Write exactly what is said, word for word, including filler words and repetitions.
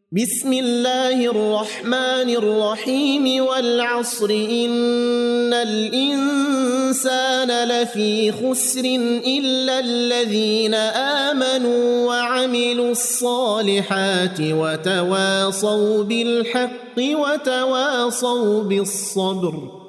بسم الله الرحمن الرحيم والعصر إن الإنسان لفي خسر إلا الذين آمنوا وعملوا الصالحات وتواصوا بالحق وتواصوا بالصبر